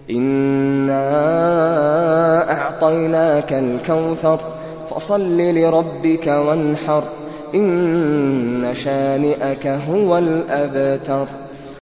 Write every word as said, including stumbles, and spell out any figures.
إنا أعطيناك الكوثر فصل لربك وانحر إن شانئك هو الأبتر.